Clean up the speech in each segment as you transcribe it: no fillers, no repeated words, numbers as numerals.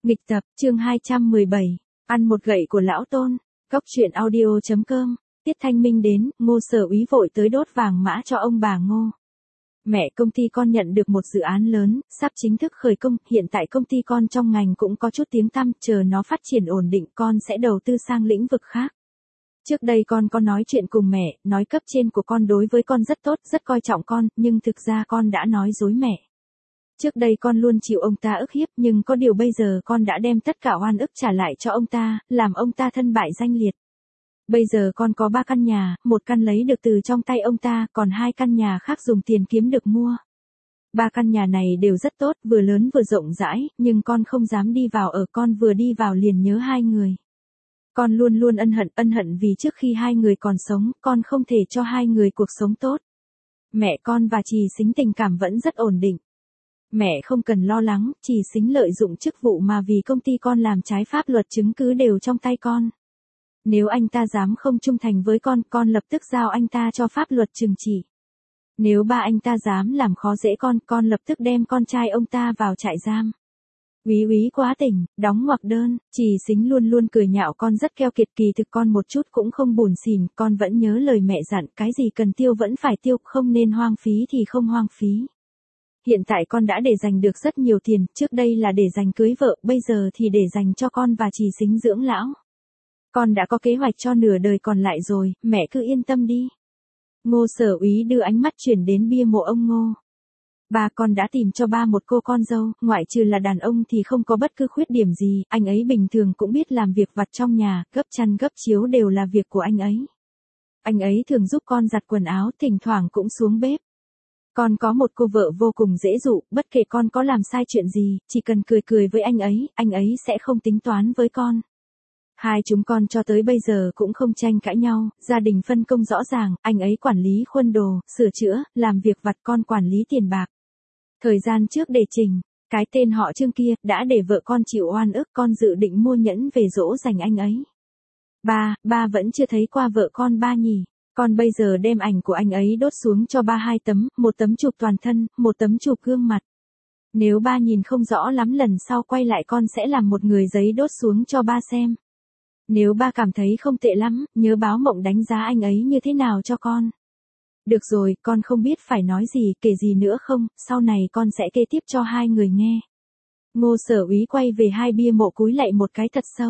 Nghịch tập, chương 217. Ăn một gậy của lão Tôn. Cóc truyện audio.com. Tiết Thanh Minh đến, Ngô Sở Úy vội tới đốt vàng mã cho ông bà Ngô. Mẹ, công ty con nhận được một dự án lớn, sắp chính thức khởi công, hiện tại công ty con trong ngành cũng có chút tiếng tăm, chờ nó phát triển ổn định con sẽ đầu tư sang lĩnh vực khác. Trước đây con có nói chuyện cùng mẹ, nói cấp trên của con đối với con rất tốt, rất coi trọng con, nhưng thực ra con đã nói dối mẹ. Trước đây con luôn chịu ông ta ức hiếp, nhưng có điều bây giờ con đã đem tất cả oan ức trả lại cho ông ta, làm ông ta thân bại danh liệt. Bây giờ con có 3 căn nhà, một căn lấy được từ trong tay ông ta, còn 2 căn nhà khác dùng tiền kiếm được mua. 3 căn nhà này đều rất tốt, vừa lớn vừa rộng rãi, nhưng con không dám đi vào ở, con vừa đi vào liền nhớ 2 người. Con luôn luôn ân hận vì trước khi 2 người còn sống, con không thể cho 2 người cuộc sống tốt. Mẹ con và Trì Xính tình cảm vẫn rất ổn định. Mẹ không cần lo lắng, Trì Xính lợi dụng chức vụ mà vì công ty con làm trái pháp luật, chứng cứ đều trong tay con. Nếu anh ta dám không trung thành với con lập tức giao anh ta cho pháp luật trừng trị. Nếu ba anh ta dám làm khó dễ con lập tức đem con trai ông ta vào trại giam. Úy quá tỉnh, đóng ngoặc đơn. Trì Xính luôn luôn cười nhạo con rất keo kiệt, kỳ thực con một chút cũng không buồn xỉn, con vẫn nhớ lời mẹ dặn, cái gì cần tiêu vẫn phải tiêu, không nên hoang phí thì không hoang phí. Hiện tại con đã để dành được rất nhiều tiền, trước đây là để dành cưới vợ, bây giờ thì để dành cho con và Trì Xính dưỡng lão. Con đã có kế hoạch cho nửa đời còn lại rồi, mẹ cứ yên tâm đi. Ngô Sở Úy đưa ánh mắt chuyển đến bia mộ ông Ngô. Ba con đã tìm cho ba một cô con dâu, ngoại trừ là đàn ông thì không có bất cứ khuyết điểm gì, anh ấy bình thường cũng biết làm việc vặt trong nhà, gấp chăn gấp chiếu đều là việc của anh ấy. Anh ấy thường giúp con giặt quần áo, thỉnh thoảng cũng xuống bếp. Con có một cô vợ vô cùng dễ dụ, bất kể con có làm sai chuyện gì, chỉ cần cười với anh ấy sẽ không tính toán với con. Hai chúng con cho tới bây giờ cũng không tranh cãi nhau, gia đình phân công rõ ràng, anh ấy quản lý khuôn đồ, sửa chữa, làm việc vặt, con quản lý tiền bạc. Thời gian trước để Trình, cái tên họ Trương kia, đã để vợ con chịu oan ức, con dự định mua nhẫn về dỗ dành anh ấy. Ba vẫn chưa thấy qua vợ con ba nhỉ. Con bây giờ đem ảnh của anh ấy đốt xuống cho ba 2 tấm, một tấm chụp toàn thân, một tấm chụp gương mặt. Nếu ba nhìn không rõ lắm lần sau quay lại con sẽ làm một người giấy đốt xuống cho ba xem. Nếu ba cảm thấy không tệ lắm, nhớ báo Mộng đánh giá anh ấy như thế nào cho con. Được rồi, con không biết phải nói gì, kể gì nữa không, sau này con sẽ kể tiếp cho 2 người nghe. Ngô Sở Úy quay về 2 bia mộ cúi lạy một cái thật sâu.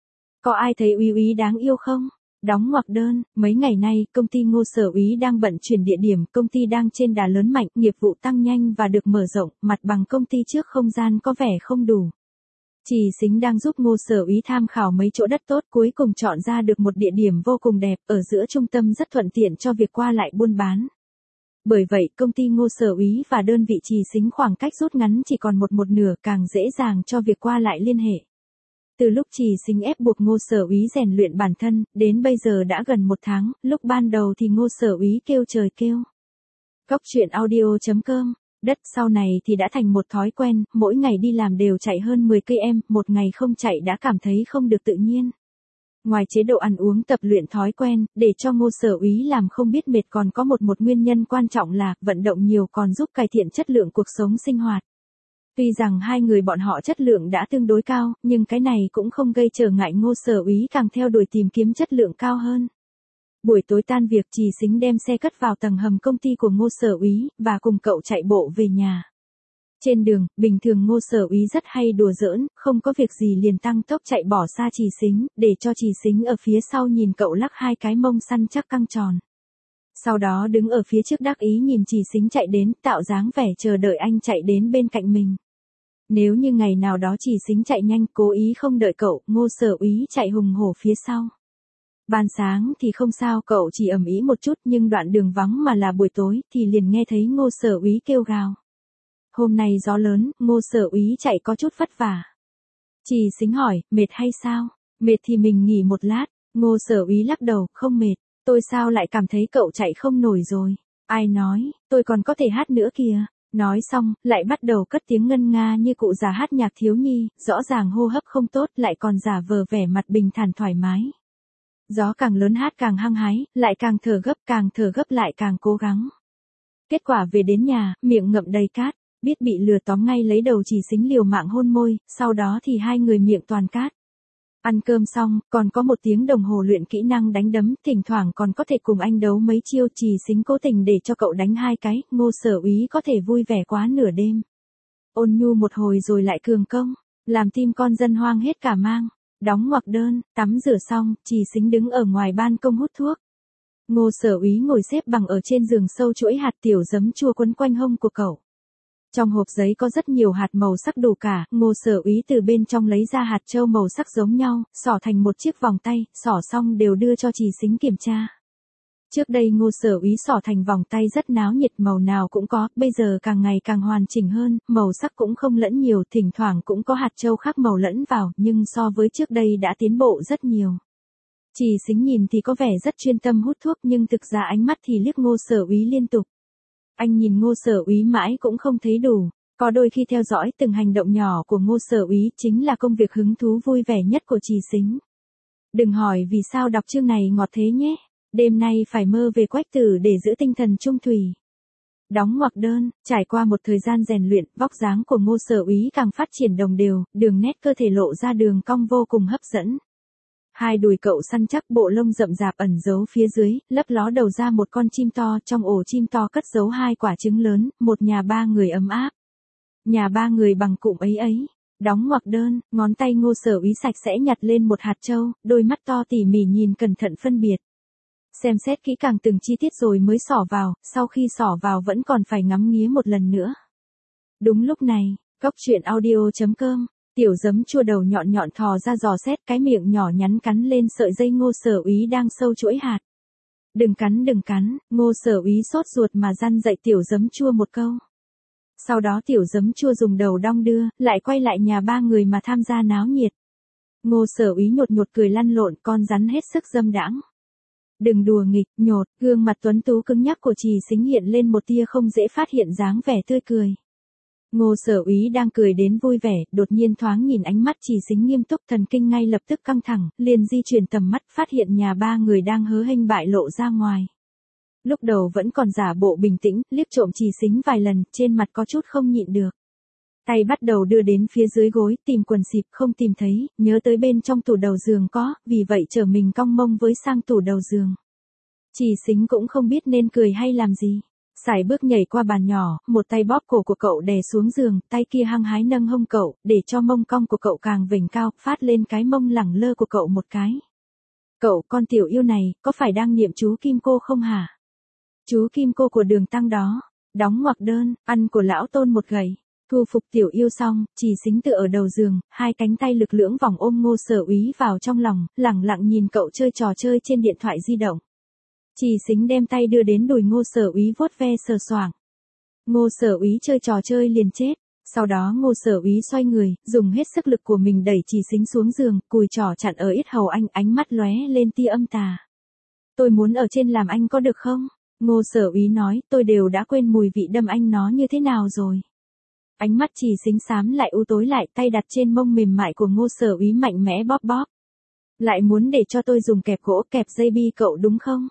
Có ai thấy Úy đáng yêu không? Đóng ngoặc đơn, mấy ngày nay, công ty Ngô Sở Úy đang bận chuyển địa điểm, công ty đang trên đà lớn mạnh, nghiệp vụ tăng nhanh và được mở rộng, mặt bằng công ty trước không gian có vẻ không đủ. Trì Xính đang giúp Ngô Sở Úy tham khảo mấy chỗ đất tốt, cuối cùng chọn ra được một địa điểm vô cùng đẹp, ở giữa trung tâm rất thuận tiện cho việc qua lại buôn bán. Bởi vậy, công ty Ngô Sở Úy và đơn vị Trì Xính khoảng cách rút ngắn chỉ còn một nửa, càng dễ dàng cho việc qua lại liên hệ. Từ lúc Trì Xính ép buộc Ngô Sở Úy rèn luyện bản thân, đến bây giờ đã gần 1 tháng, lúc ban đầu thì Ngô Sở Úy kêu trời kêu. Cóc truyện audio.com. Đất sau này thì đã thành một thói quen, mỗi ngày đi làm đều chạy hơn 10 km, một ngày không chạy đã cảm thấy không được tự nhiên. Ngoài chế độ ăn uống tập luyện thói quen, để cho Ngô Sở Úy làm không biết mệt, còn có một nguyên nhân quan trọng là, vận động nhiều còn giúp cải thiện chất lượng cuộc sống sinh hoạt. Tuy rằng 2 người bọn họ chất lượng đã tương đối cao, nhưng cái này cũng không gây trở ngại Ngô Sở Úy càng theo đuổi tìm kiếm chất lượng cao hơn. Buổi tối tan việc, Trì Xính đem xe cất vào tầng hầm công ty của Ngô Sở Úy, và cùng cậu chạy bộ về nhà. Trên đường, bình thường Ngô Sở Úy rất hay đùa giỡn, không có việc gì liền tăng tốc chạy bỏ xa Trì Xính, để cho Trì Xính ở phía sau nhìn cậu lắc 2 cái mông săn chắc căng tròn. Sau đó đứng ở phía trước đắc ý nhìn Trì Xính chạy đến, tạo dáng vẻ chờ đợi anh chạy đến bên cạnh mình. Nếu như ngày nào đó Trì Xính chạy nhanh, cố ý không đợi cậu, Ngô Sở Úy chạy hùng hổ phía sau. Ban sáng thì không sao, cậu chỉ ầm ĩ một chút, nhưng đoạn đường vắng mà là buổi tối thì liền nghe thấy Ngô Sở Úy kêu gào. Hôm nay gió lớn, Ngô Sở Úy chạy có chút vất vả. Trì Xính hỏi, mệt hay sao? Mệt thì mình nghỉ một lát. Ngô Sở Úy lắc đầu, không mệt, tôi sao lại cảm thấy cậu chạy không nổi rồi. Ai nói, tôi còn có thể hát nữa kìa. Nói xong, lại bắt đầu cất tiếng ngân nga như cụ già hát nhạc thiếu nhi, rõ ràng hô hấp không tốt, lại còn giả vờ vẻ mặt bình thản thoải mái. Gió càng lớn hát càng hăng hái, lại càng thở gấp lại càng cố gắng. Kết quả về đến nhà, miệng ngậm đầy cát. Biết bị lừa tóm ngay lấy đầu Chỉ Sính liều mạng hôn môi, sau đó thì hai người miệng toàn cát. Ăn cơm xong, còn có 1 tiếng đồng hồ luyện kỹ năng đánh đấm, thỉnh thoảng còn có thể cùng anh đấu mấy chiêu. Chỉ Sính cố tình để cho cậu đánh 2 cái, Ngô Sở Úy có thể vui vẻ quá nửa đêm. Ôn nhu một hồi rồi lại cường công, làm tim con dân hoang hết cả mang. Đóng ngoặc đơn, tắm rửa xong, Chỉ Sính đứng ở ngoài ban công hút thuốc. Ngô Sở Úy ngồi xếp bằng ở trên giường sâu chuỗi hạt tiểu giấm chua quấn quanh hông của cậu. Trong hộp giấy có rất nhiều hạt màu sắc đủ cả, Ngô Sở Úy từ bên trong lấy ra hạt châu màu sắc giống nhau, xỏ thành một chiếc vòng tay, xỏ xong đều đưa cho Chỉ Sính kiểm tra. Trước đây Ngô Sở Úy xỏ thành vòng tay rất náo nhiệt, màu nào cũng có, bây giờ càng ngày càng hoàn chỉnh hơn, màu sắc cũng không lẫn nhiều, thỉnh thoảng cũng có hạt châu khác màu lẫn vào, nhưng so với trước đây đã tiến bộ rất nhiều. Chỉ Sính nhìn thì có vẻ rất chuyên tâm hút thuốc nhưng thực ra ánh mắt thì liếc Ngô Sở Úy liên tục. Anh nhìn Ngô Sở Úy mãi cũng không thấy đủ, có đôi khi theo dõi từng hành động nhỏ của Ngô Sở Úy chính là công việc hứng thú vui vẻ nhất của Chỉ Sính. Đừng hỏi vì sao đọc chương này ngọt thế nhé, đêm nay phải mơ về Quách Tử để giữ tinh thần trung thủy. Đóng ngoặc đơn, trải qua một thời gian rèn luyện, vóc dáng của Ngô Sở Úy càng phát triển đồng đều, đường nét cơ thể lộ ra đường cong vô cùng hấp dẫn. Hai đùi cậu săn chắc, bộ lông rậm rạp ẩn giấu phía dưới, lấp ló đầu ra một con chim to, trong ổ chim to cất giấu 2 quả trứng lớn, một nhà 3 người ấm áp. Nhà 3 người bằng cụm ấy ấy. Đóng ngoặc đơn, ngón tay Ngô Sở Úy sạch sẽ nhặt lên một hạt châu, đôi mắt to tỉ mỉ nhìn cẩn thận phân biệt. Xem xét kỹ càng từng chi tiết rồi mới xỏ vào, sau khi xỏ vào vẫn còn phải ngắm nghía một lần nữa. Đúng lúc này, Cóc Truyện Audio.com, tiểu giấm chua đầu nhọn nhọn thò ra dò xét, cái miệng nhỏ nhắn cắn lên sợi dây Ngô Sở Úy đang sâu chuỗi hạt. Đừng cắn, Ngô Sở Úy sốt ruột mà răn dạy tiểu giấm chua một câu. Sau đó tiểu giấm chua dùng đầu đong đưa, lại quay lại nhà 3 người mà tham gia náo nhiệt. Ngô Sở Úy nhột nhột cười lăn lộn, con rắn hết sức dâm đãng. Đừng đùa nghịch, nhột, gương mặt tuấn tú cứng nhắc của Chỉ Sính hiện lên một tia không dễ phát hiện dáng vẻ tươi cười. Ngô Sở Úy đang cười đến vui vẻ, đột nhiên thoáng nhìn ánh mắt Chỉ Sính nghiêm túc, thần kinh ngay lập tức căng thẳng, liền di chuyển tầm mắt, phát hiện nhà 3 người đang hớ hênh bại lộ ra ngoài. Lúc đầu vẫn còn giả bộ bình tĩnh, liếc trộm Chỉ Sính vài lần, trên mặt có chút không nhịn được. Tay bắt đầu đưa đến phía dưới gối, tìm quần xịp không tìm thấy, nhớ tới bên trong tủ đầu giường có, vì vậy trở mình cong mông với sang tủ đầu giường. Chỉ Sính cũng không biết nên cười hay làm gì. Sải bước nhảy qua bàn nhỏ, một tay bóp cổ của cậu đè xuống giường, tay kia hăng hái nâng hông cậu, để cho mông cong của cậu càng vểnh cao, phát lên cái mông lẳng lơ của cậu một cái. Cậu, con tiểu yêu này, có phải đang niệm chú Kim Cô không hả? Chú Kim Cô của Đường Tăng đó. Đóng ngoặc đơn, ăn của lão Tôn một gậy. Thu phục tiểu yêu xong, Chỉ Sính tựa ở đầu giường, 2 cánh tay lực lưỡng vòng ôm Ngô Sở Úy vào trong lòng, lẳng lặng nhìn cậu chơi trò chơi trên điện thoại di động. Chỉ Sính đem tay đưa đến đùi Ngô Sở Úy vuốt ve sờ soạng. Ngô Sở Úy chơi trò chơi liền chết. Sau đó Ngô Sở Úy xoay người, dùng hết sức lực của mình đẩy Chỉ Sính xuống giường, cùi trỏ chặn ở yết hầu anh, ánh mắt lóe lên tia âm tà. Tôi muốn ở trên làm anh có được không? Ngô Sở Úy nói, tôi đều đã quên mùi vị đâm anh nó như thế nào rồi. Ánh mắt Chỉ Sính xám lại u tối lại, tay đặt trên mông mềm mại của Ngô Sở Úy mạnh mẽ bóp bóp. Lại muốn để cho tôi dùng kẹp gỗ kẹp dây bi cậu đúng không?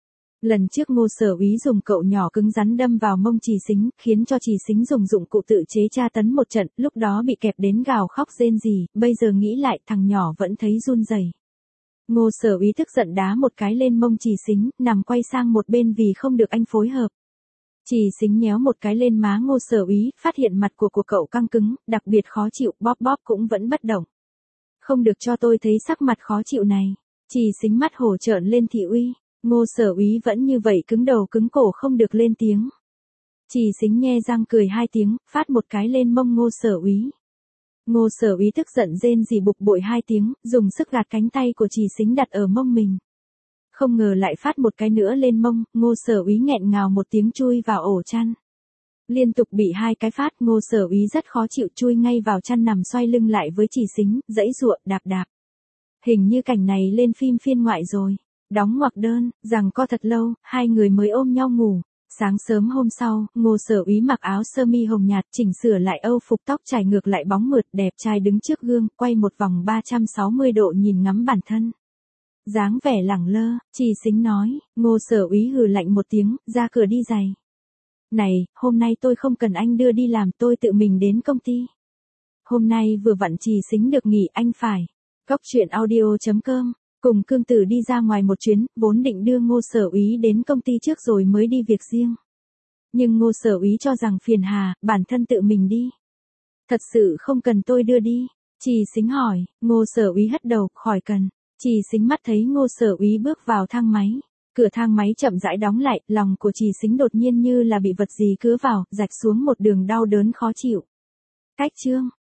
Lần trước Ngô Sở Úy dùng cậu nhỏ cứng rắn đâm vào mông Chỉ Sính, khiến cho Chỉ Sính dùng dụng cụ tự chế tra tấn một trận, lúc đó bị kẹp đến gào khóc rên rỉ, bây giờ nghĩ lại thằng nhỏ vẫn thấy run rẩy. Ngô Sở Úy tức giận đá một cái lên mông Chỉ Sính, nằm quay sang một bên vì không được anh phối hợp. Chỉ Sính nhéo một cái lên má Ngô Sở Úy, phát hiện mặt của cậu căng cứng, đặc biệt khó chịu, bóp bóp cũng vẫn bất động. Không được cho tôi thấy sắc mặt khó chịu này. Chỉ Sính mắt hổ trợn lên thị uy. Ngô Sở Úy vẫn như vậy cứng đầu cứng cổ không được lên tiếng. Chỉ Sính nhe răng cười 2 tiếng, phát một cái lên mông Ngô Sở Úy. Ngô Sở Úy tức giận rên rỉ bục bội 2 tiếng, dùng sức gạt cánh tay của Chỉ Sính đặt ở mông mình. Không ngờ lại phát một cái nữa lên mông, Ngô Sở Úy nghẹn ngào một tiếng chui vào ổ chăn. Liên tục bị 2 cái phát, Ngô Sở Úy rất khó chịu, chui ngay vào chăn nằm xoay lưng lại với Chỉ Sính, giãy giụa, đạp đạp. Hình như cảnh này lên phim phiên ngoại rồi. Đóng ngoặc đơn, rằng co thật lâu, 2 người mới ôm nhau ngủ. Sáng sớm hôm sau, Ngô Sở Úy mặc áo sơ mi hồng nhạt, chỉnh sửa lại âu phục, tóc chải ngược lại bóng mượt, đẹp trai đứng trước gương, quay một vòng 360 độ nhìn ngắm bản thân. Dáng vẻ lẳng lơ, Chỉ Sính nói, Ngô Sở Úy hừ lạnh một tiếng, ra cửa đi giày. Này, hôm nay tôi không cần anh đưa đi làm, tôi tự mình đến công ty. Hôm nay vừa vặn Trì Xính được nghỉ, anh phải. Cóc truyện audio.com, cùng Cương Tử đi ra ngoài một chuyến, vốn định đưa Ngô Sở Úy đến công ty trước rồi mới đi việc riêng. Nhưng Ngô Sở Úy cho rằng phiền hà, bản thân tự mình đi. Thật sự không cần tôi đưa đi. Trì Xính hỏi, Ngô Sở Úy hất đầu, khỏi cần. Trì Xính mắt thấy Ngô Sở Úy bước vào thang máy. Cửa thang máy chậm rãi đóng lại, lòng của Trì Xính đột nhiên như là bị vật gì cứa vào, rạch xuống một đường đau đớn khó chịu. Cách chương